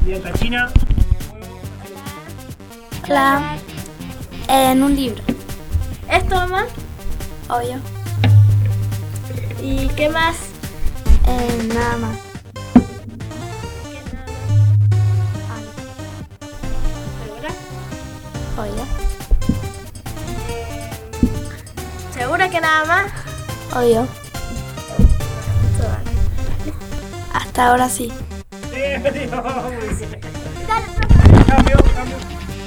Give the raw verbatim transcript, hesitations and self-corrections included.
Dieta china. Hola. En un libro. ¿Esto, mamá? Obvio. ¿Y qué más? Eh, nada más. ¿Qué nada más? ¿Segura? Obvio. ¿Segura que nada más? Obvio. Hasta ahora sí. Sí, Dios. Dale, profe. Cambio, cambio.